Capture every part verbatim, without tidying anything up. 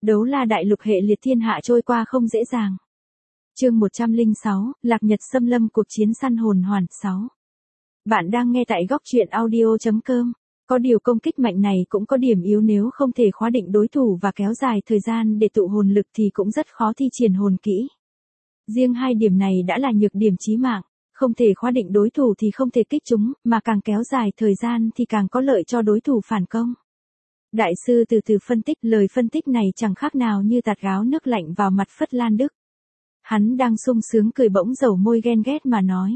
Đấu la đại lục hệ liệt thiên hạ trôi qua không dễ dàng. Chương một trăm lẻ sáu, Lạc Nhật xâm lâm cuộc chiến săn hồn hoàn sáu. Bạn đang nghe tại góc truyện audio chấm com. Có điều công kích mạnh này cũng có điểm yếu, nếu không thể khóa định đối thủ và kéo dài thời gian để tụ hồn lực thì cũng rất khó thi triển hồn kỹ. Riêng hai điểm này đã là nhược điểm chí mạng, không thể khóa định đối thủ thì không thể kích chúng, mà càng kéo dài thời gian thì càng có lợi cho đối thủ phản công. Đại sư từ từ phân tích, lời phân tích này chẳng khác nào như tạt gáo nước lạnh vào mặt Phất Lan Đức. Hắn đang sung sướng cười bỗng dầu môi ghen ghét mà nói.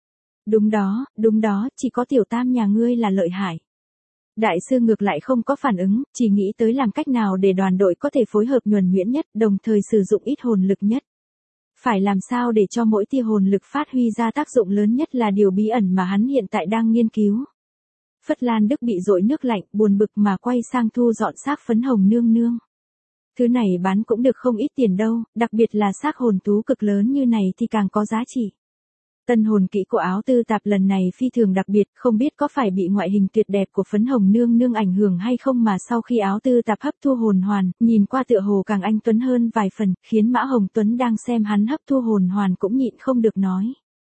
Đúng đó, đúng đó, chỉ có tiểu tam nhà ngươi là lợi hại. Đại sư ngược lại không có phản ứng, chỉ nghĩ tới làm cách nào để đoàn đội có thể phối hợp nhuần nhuyễn nhất, đồng thời sử dụng ít hồn lực nhất. Phải làm sao để cho mỗi tia hồn lực phát huy ra tác dụng lớn nhất là điều bí ẩn mà hắn hiện tại đang nghiên cứu. Phất Lan Đức bị dội nước lạnh, buồn bực mà quay sang thu dọn xác phấn hồng nương nương. Thứ này bán cũng được không ít tiền đâu, đặc biệt là xác hồn thú cực lớn như này thì càng có giá trị. Tân hồn kỹ của áo tư tạp lần này phi thường đặc biệt, không biết có phải bị ngoại hình tuyệt đẹp của phấn hồng nương nương ảnh hưởng hay không mà sau khi áo tư tạp hấp thu hồn hoàn, nhìn qua tựa hồ càng anh tuấn hơn vài phần, khiến Mã Hồng Tuấn đang xem hắn hấp thu hồn hoàn cũng nhịn không được nói.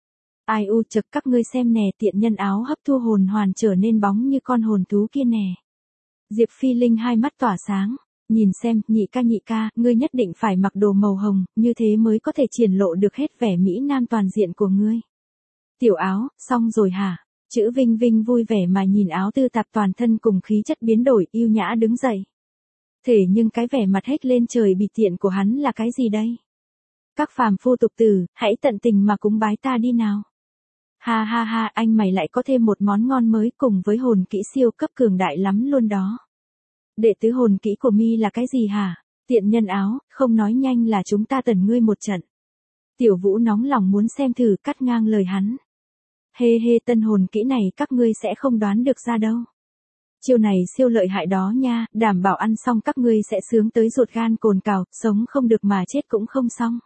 Ai u chực, các ngươi xem nè, tiện nhân áo hấp thu hồn hoàn trở nên bóng như con hồn thú kia nè. Diệp Phi Linh hai mắt tỏa sáng, nhìn xem, nhị ca nhị ca, ngươi nhất định phải mặc đồ màu hồng, như thế mới có thể triển lộ được hết vẻ mỹ nam toàn diện của ngươi. Tiểu áo, xong rồi hả? Chữ Vinh Vinh vui vẻ mà nhìn áo tư tạp toàn thân cùng khí chất biến đổi, yêu nhã đứng dậy. Thế nhưng cái vẻ mặt hết lên trời bịt tiện của hắn là cái gì đây? Các phàm phu tục tử, hãy tận tình mà cúng bái ta đi nào. Ha ha ha, anh mày lại có thêm một món ngon mới cùng với hồn kỹ siêu cấp cường đại lắm luôn đó. Đệ tứ hồn kỹ của mi là cái gì hả? Tiện nhân áo, không nói nhanh là chúng ta tần ngươi một trận. Tiểu Vũ nóng lòng muốn xem thử, cắt ngang lời hắn. Hê hê, tân hồn kỹ này các ngươi sẽ không đoán được ra đâu. Chiêu này siêu lợi hại đó nha, đảm bảo ăn xong các ngươi sẽ sướng tới ruột gan cồn cào, sống không được mà chết cũng không xong.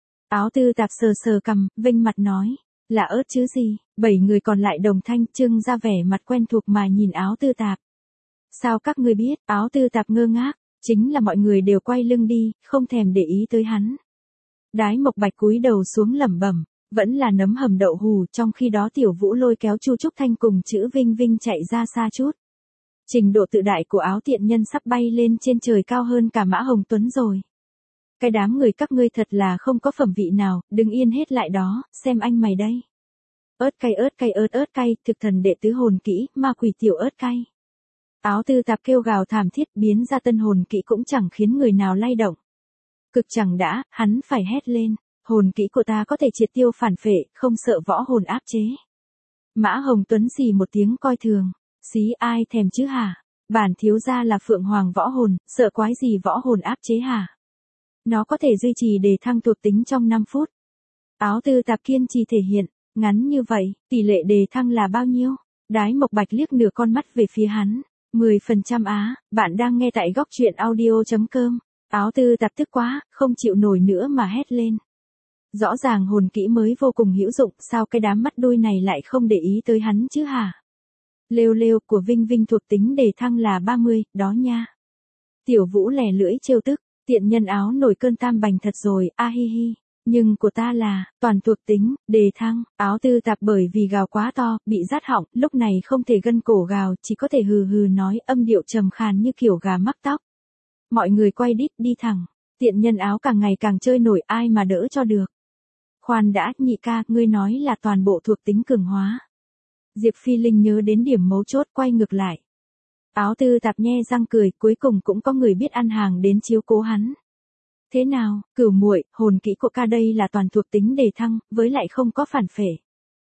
Áo tư tạp sờ sờ cằm, vênh mặt nói. Là ớt chứ gì? Bảy người còn lại đồng thanh trưng ra vẻ mặt quen thuộc mà nhìn áo tư tạp. Sao các ngươi biết? Áo tư tạp ngơ ngác, chính là mọi người đều quay lưng đi, không thèm để ý tới hắn. Đái Mộc Bạch cúi đầu xuống lẩm bẩm, vẫn là nấm hầm đậu hù, trong khi đó Tiểu Vũ lôi kéo Chu Trúc Thanh cùng chữ Vinh Vinh chạy ra xa chút. Trình độ tự đại của áo tiện nhân sắp bay lên trên trời cao hơn cả Mã Hồng Tuấn rồi. Cái đám người các ngươi thật là không có phẩm vị nào, đứng yên hết lại đó, xem anh mày đây. Ớt cay ớt cay ớt ớt cay, thực thần đệ tứ hồn kỹ, ma quỷ tiểu ớt cay. Áo tư tạp kêu gào thảm thiết, biến ra tân hồn kỹ cũng chẳng khiến người nào lay động. Cực chẳng đã, hắn phải hét lên, hồn kỹ của ta có thể triệt tiêu phản phệ, không sợ võ hồn áp chế. Mã Hồng Tuấn xì một tiếng coi thường, xí ai thèm chứ hả? Bản thiếu gia là phượng hoàng võ hồn, sợ quái gì võ hồn áp chế hả? Nó có thể duy trì đề thăng thuộc tính trong năm phút. Áo tư tạp kiên trì thể hiện, ngắn như vậy, tỷ lệ đề thăng là bao nhiêu? Đái Mộc Bạch liếc nửa con mắt về phía hắn, mười phần trăm á, bạn đang nghe tại góc truyện audio chấm com. Áo tư tạp tức quá, không chịu nổi nữa mà hét lên. Rõ ràng hồn kỹ mới vô cùng hữu dụng, sao cái đám mắt đuôi này lại không để ý tới hắn chứ hả? Lêu lêu, của Vinh Vinh thuộc tính đề thăng là ba mươi, đó nha. Tiểu Vũ lè lưỡi trêu tức, tiện nhân áo nổi cơn tam bành thật rồi, a hi hi. Nhưng của ta là, toàn thuộc tính, đề thăng, áo tư tạp bởi vì gào quá to, bị rát họng, lúc này không thể gân cổ gào, chỉ có thể hừ hừ nói, âm điệu trầm khàn như kiểu gà mắc tóc. Mọi người quay đít đi thẳng, tiện nhân áo càng ngày càng chơi nổi, ai mà đỡ cho được. Khoan đã, nhị ca, ngươi nói là toàn bộ thuộc tính cường hóa. Diệp Phi Linh nhớ đến điểm mấu chốt, quay ngược lại. Áo tư tạp nhe răng cười, cuối cùng cũng có người biết ăn hàng đến chiếu cố hắn. Thế nào, Cửu muội, hồn kỹ của ca đây là toàn thuộc tính đề thăng, với lại không có phản phệ.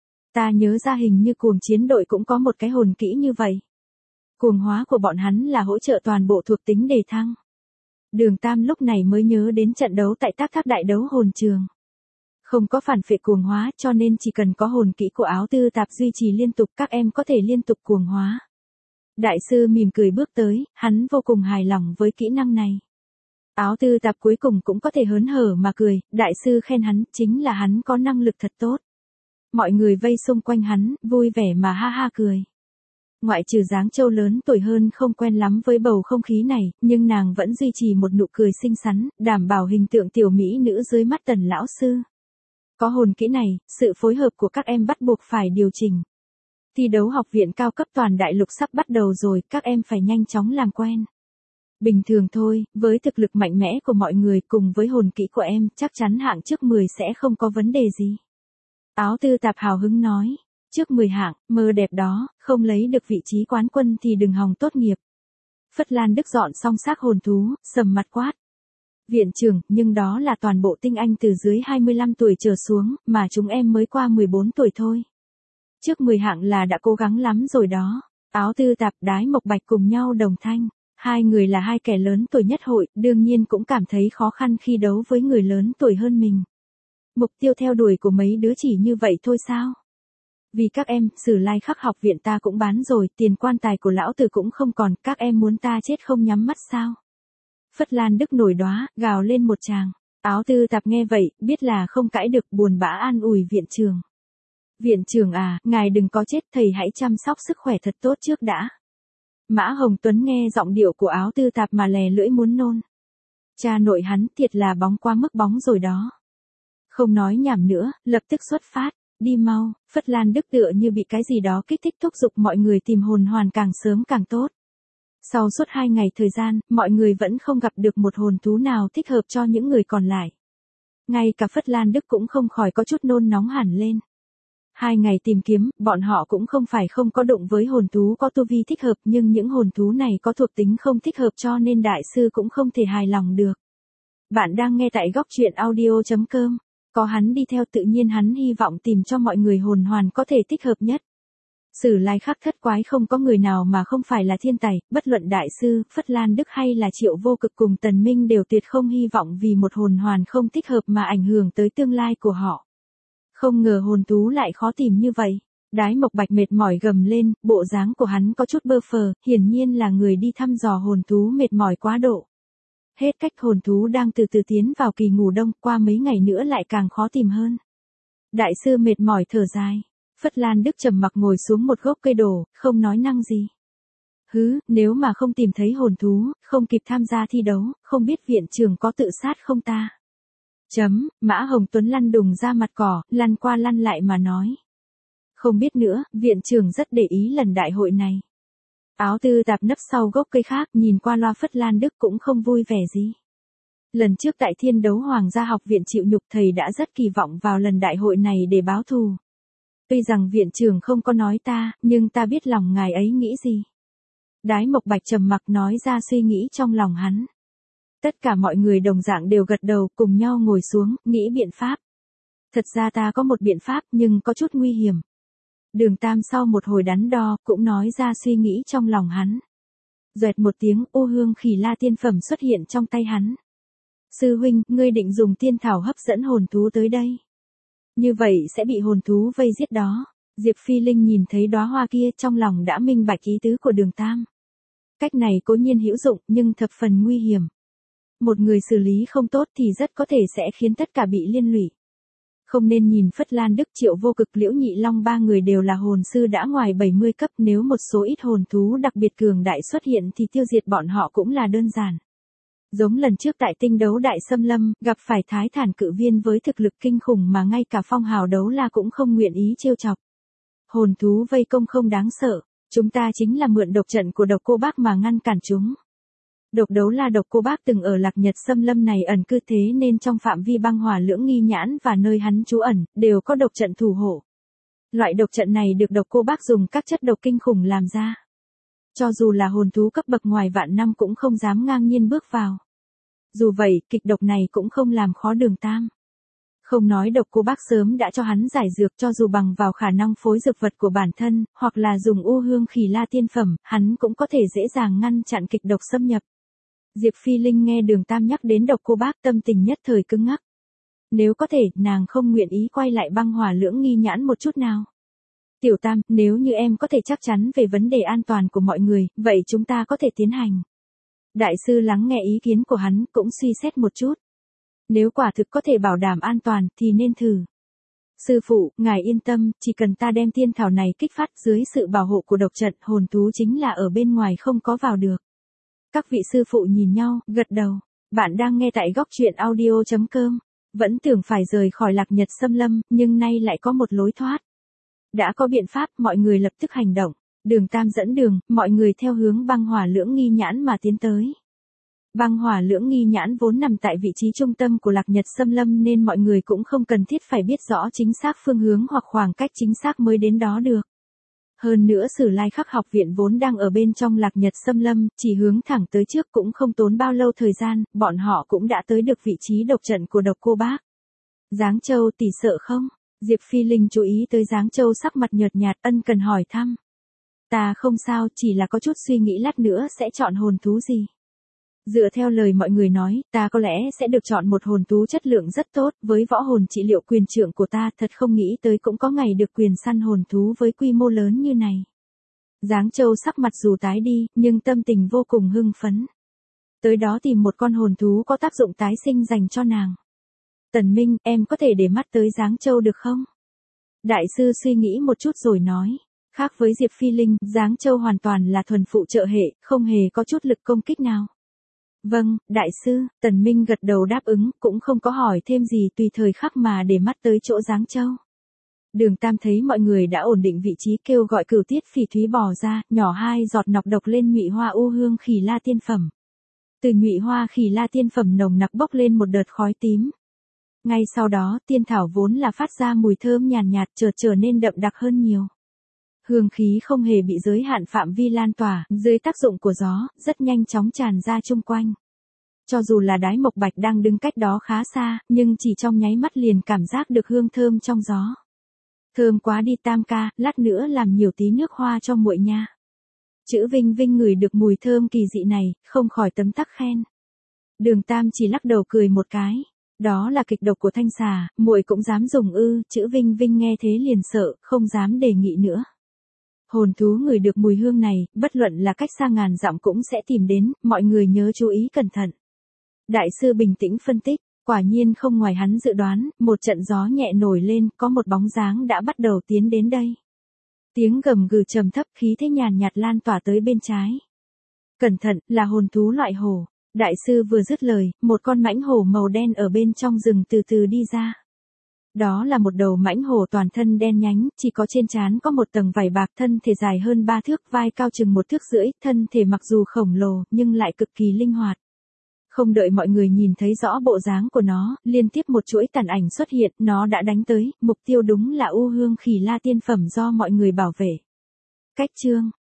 Ta nhớ ra hình như cuồng chiến đội cũng có một cái hồn kỹ như vậy. Cuồng hóa của bọn hắn là hỗ trợ toàn bộ thuộc tính đề thăng. Đường Tam lúc này mới nhớ đến trận đấu tại Tác Thác đại đấu hồn trường. Không có phản phệ cuồng hóa cho nên chỉ cần có hồn kỹ của áo tư tạp duy trì liên tục các em có thể liên tục cuồng hóa. Đại sư mỉm cười bước tới, hắn vô cùng hài lòng với kỹ năng này. Áo tư tạp cuối cùng cũng có thể hớn hở mà cười, đại sư khen hắn, chính là hắn có năng lực thật tốt. Mọi người vây xung quanh hắn, vui vẻ mà ha ha cười. Ngoại trừ dáng trâu lớn tuổi hơn không quen lắm với bầu không khí này, nhưng nàng vẫn duy trì một nụ cười xinh xắn, đảm bảo hình tượng tiểu mỹ nữ dưới mắt Tần lão sư. Có hồn kỹ này, sự phối hợp của các em bắt buộc phải điều chỉnh. Thi đấu học viện cao cấp toàn đại lục sắp bắt đầu rồi, các em phải nhanh chóng làm quen. Bình thường thôi, với thực lực mạnh mẽ của mọi người cùng với hồn kỹ của em, chắc chắn hạng trước mười sẽ không có vấn đề gì. Áo tư tạp hào hứng nói. Trước mười hạng, mơ đẹp đó, không lấy được vị trí quán quân thì đừng hòng tốt nghiệp. Phất Lan Đức dọn xong xác hồn thú, sầm mặt quát. Viện trưởng, nhưng đó là toàn bộ tinh anh từ dưới hai mươi lăm tuổi trở xuống, mà chúng em mới qua mười bốn tuổi thôi. Trước mười hạng là đã cố gắng lắm rồi đó. Áo tư tạp Đái Mộc Bạch cùng nhau đồng thanh. Hai người là hai kẻ lớn tuổi nhất hội, đương nhiên cũng cảm thấy khó khăn khi đấu với người lớn tuổi hơn mình. Mục tiêu theo đuổi của mấy đứa chỉ như vậy thôi sao? Vì các em, Sử Lai Khắc học viện ta cũng bán rồi, tiền quan tài của lão tử cũng không còn, các em muốn ta chết không nhắm mắt sao? Phất Lan Đức nổi đóa, gào lên một tràng. Áo tư tạp nghe vậy, biết là không cãi được, buồn bã an ủi viện trưởng. Viện trưởng à, ngài đừng có chết, thầy hãy chăm sóc sức khỏe thật tốt trước đã. Mã Hồng Tuấn nghe giọng điệu của áo tư tạp mà lè lưỡi muốn nôn. Cha nội hắn thiệt là bóng quá mức bóng rồi đó. Không nói nhảm nữa, lập tức xuất phát. Đi mau, Phất Lan Đức tựa như bị cái gì đó kích thích thúc giục mọi người tìm hồn hoàn càng sớm càng tốt. Sau suốt hai ngày thời gian, mọi người vẫn không gặp được một hồn thú nào thích hợp cho những người còn lại. Ngay cả Phất Lan Đức cũng không khỏi có chút nôn nóng hẳn lên. Hai ngày tìm kiếm, bọn họ cũng không phải không có đụng với hồn thú có tu vi thích hợp, nhưng những hồn thú này có thuộc tính không thích hợp cho nên đại sư cũng không thể hài lòng được. Bạn đang nghe tại góc truyện audio chấm com. Có hắn đi theo tự nhiên hắn hy vọng tìm cho mọi người hồn hoàn có thể thích hợp nhất. Sử Lai Khắc thất quái không có người nào mà không phải là thiên tài, bất luận đại sư, Phất Lan Đức hay là Triệu Vô Cực cùng Tần Minh đều tuyệt không hy vọng vì một hồn hoàn không thích hợp mà ảnh hưởng tới tương lai của họ. Không ngờ hồn thú lại khó tìm như vậy. Đái Mộc Bạch mệt mỏi gầm lên, bộ dáng của hắn có chút bơ phờ, hiển nhiên là người đi thăm dò hồn thú mệt mỏi quá độ. Hết cách hồn thú đang từ từ tiến vào kỳ ngủ đông, qua mấy ngày nữa lại càng khó tìm hơn. Đại sư mệt mỏi thở dài. Phất Lan Đức trầm mặc ngồi xuống một gốc cây đổ, không nói năng gì. Hứ, nếu mà không tìm thấy hồn thú, không kịp tham gia thi đấu, không biết viện trưởng có tự sát không ta? Chấm, Mã Hồng Tuấn lăn đùng ra mặt cỏ, lăn qua lăn lại mà nói. Không biết nữa, viện trưởng rất để ý lần đại hội này. Áo tư tạp nấp sau gốc cây khác, nhìn qua loa Phất Lan Đức cũng không vui vẻ gì. Lần trước tại thiên đấu Hoàng gia học viện chịu nhục, thầy đã rất kỳ vọng vào lần đại hội này để báo thù. Tuy rằng viện trưởng không có nói ta, nhưng ta biết lòng ngài ấy nghĩ gì. Đái Mộc Bạch trầm mặc nói ra suy nghĩ trong lòng hắn. Tất cả mọi người đồng dạng đều gật đầu, cùng nhau ngồi xuống, nghĩ biện pháp. Thật ra ta có một biện pháp nhưng có chút nguy hiểm. Đường Tam sau một hồi đắn đo, cũng nói ra suy nghĩ trong lòng hắn. Doẹt một tiếng, ô hương khỉ la tiên phẩm xuất hiện trong tay hắn. Sư huynh, ngươi định dùng tiên thảo hấp dẫn hồn thú tới đây. Như vậy sẽ bị hồn thú vây giết đó. Diệp Phi Linh nhìn thấy đóa hoa kia trong lòng đã minh bạch ý tứ của Đường Tam. Cách này cố nhiên hữu dụng nhưng thập phần nguy hiểm. Một người xử lý không tốt thì rất có thể sẽ khiến tất cả bị liên lụy. Không nên nhìn Phất Lan Đức, Triệu Vô Cực, Liễu Nhị Long ba người đều là hồn sư đã ngoài bảy mươi cấp, nếu một số ít hồn thú đặc biệt cường đại xuất hiện thì tiêu diệt bọn họ cũng là đơn giản. Giống lần trước tại tinh đấu Đại Xâm Lâm, gặp phải Thái Thản cự viên với thực lực kinh khủng mà ngay cả Phong Hào Đấu La cũng không nguyện ý trêu chọc. Hồn thú vây công không đáng sợ, chúng ta chính là mượn độc trận của Độc Cô Bác mà ngăn cản chúng. Độc Đấu La Độc Cô Bác từng ở Lạc Nhật Xâm Lâm này ẩn cư, thế nên trong phạm vi băng hỏa lưỡng nghi nhãn và nơi hắn trú ẩn, đều có độc trận thủ hộ. Loại độc trận này được Độc Cô Bác dùng các chất độc kinh khủng làm ra. Cho dù là hồn thú cấp bậc ngoài vạn năm cũng không dám ngang nhiên bước vào. Dù vậy, kịch độc này cũng không làm khó Đường Tam. Không nói Độc Cô Bác sớm đã cho hắn giải dược, cho dù bằng vào khả năng phối dược vật của bản thân, hoặc là dùng u hương khỉ la tiên phẩm, hắn cũng có thể dễ dàng ngăn chặn kịch độc xâm nhập. Diệp Phi Linh nghe Đường Tam nhắc đến Độc Cô Bác, tâm tình nhất thời cứng ngắc. Nếu có thể, nàng không nguyện ý quay lại băng hỏa lưỡng nghi nhãn một chút nào. Tiểu Tam, nếu như em có thể chắc chắn về vấn đề an toàn của mọi người, vậy chúng ta có thể tiến hành. Đại sư lắng nghe ý kiến của hắn, cũng suy xét một chút. Nếu quả thực có thể bảo đảm an toàn, thì nên thử. Sư phụ, ngài yên tâm, chỉ cần ta đem tiên thảo này kích phát dưới sự bảo hộ của độc trận, hồn thú chính là ở bên ngoài không có vào được. Các vị sư phụ nhìn nhau, gật đầu. Bạn đang nghe tại góc truyện audio chấm com. Vẫn tưởng phải rời khỏi Lạc Nhật Xâm Lâm, nhưng nay lại có một lối thoát. Đã có biện pháp, mọi người lập tức hành động. Đường Tam dẫn đường, mọi người theo hướng băng hỏa lưỡng nghi nhãn mà tiến tới. Băng hỏa lưỡng nghi nhãn vốn nằm tại vị trí trung tâm của Lạc Nhật Xâm Lâm nên mọi người cũng không cần thiết phải biết rõ chính xác phương hướng hoặc khoảng cách chính xác mới đến đó được. Hơn nữa Sử Lai Khắc học viện vốn đang ở bên trong Lạc Nhật Xâm Lâm, chỉ hướng thẳng tới trước cũng không tốn bao lâu thời gian, bọn họ cũng đã tới được vị trí độc trận của độc cô bác. Giáng Châu tỷ sợ không? Diệp Phi Linh chú ý tới Giáng Châu sắc mặt nhợt nhạt ân cần hỏi thăm. Ta không sao, chỉ là có chút suy nghĩ lát nữa sẽ chọn hồn thú gì. Dựa theo lời mọi người nói, ta có lẽ sẽ được chọn một hồn thú chất lượng rất tốt, với võ hồn trị liệu quyền trượng của ta thật không nghĩ tới cũng có ngày được quyền săn hồn thú với quy mô lớn như này. Giáng Châu sắc mặt dù tái đi, nhưng tâm tình vô cùng hưng phấn. Tới đó tìm một con hồn thú có tác dụng tái sinh dành cho nàng. Tần Minh, em có thể để mắt tới Giáng Châu được không? Đại sư suy nghĩ một chút rồi nói. Khác với Diệp Phi Linh, Giáng Châu hoàn toàn là thuần phụ trợ hệ, không hề có chút lực công kích nào. Vâng, đại sư, Tần Minh gật đầu đáp ứng, cũng không có hỏi thêm gì tùy thời khắc mà để mắt tới chỗ Giáng Châu. Đường Tam thấy mọi người đã ổn định vị trí kêu gọi Cửu Tiết Phỉ Thúy bò ra, nhỏ hai giọt nọc độc lên nhụy hoa u hương khỉ la tiên phẩm. Từ nhụy hoa khỉ la tiên phẩm nồng nặc bốc lên một đợt khói tím. Ngay sau đó, tiên thảo vốn là phát ra mùi thơm nhàn nhạt chợt trở nên đậm đặc hơn nhiều. Hương khí không hề bị giới hạn phạm vi lan tỏa, dưới tác dụng của gió, rất nhanh chóng tràn ra chung quanh. Cho dù là Đái Mộc Bạch đang đứng cách đó khá xa, nhưng chỉ trong nháy mắt liền cảm giác được hương thơm trong gió. Thơm quá đi Tam ca, lát nữa làm nhiều tí nước hoa cho muội nha. Chữ Vinh Vinh ngửi được mùi thơm kỳ dị này, không khỏi tấm tắc khen. Đường Tam chỉ lắc đầu cười một cái. Đó là kịch độc của thanh xà, muội cũng dám dùng ư? Chữ Vinh Vinh nghe thế liền sợ, không dám đề nghị nữa. Hồn thú ngửi được mùi hương này, bất luận là cách xa ngàn dặm cũng sẽ tìm đến, mọi người nhớ chú ý cẩn thận. Đại sư bình tĩnh phân tích, quả nhiên không ngoài hắn dự đoán, một trận gió nhẹ nổi lên, có một bóng dáng đã bắt đầu tiến đến đây. Tiếng gầm gừ trầm thấp, khí thế nhàn nhạt lan tỏa tới bên trái. Cẩn thận, là hồn thú loại hổ. Đại sư vừa dứt lời, một con mãnh hổ màu đen ở bên trong rừng từ từ đi ra. Đó là một đầu mãnh hổ toàn thân đen nhánh, chỉ có trên trán có một tầng vảy bạc, thân thể dài hơn ba thước, vai cao chừng một thước rưỡi, thân thể mặc dù khổng lồ, nhưng lại cực kỳ linh hoạt. Không đợi mọi người nhìn thấy rõ bộ dáng của nó, liên tiếp một chuỗi tàn ảnh xuất hiện, nó đã đánh tới, mục tiêu đúng là u hương khỉ la tiên phẩm do mọi người bảo vệ. Cách chương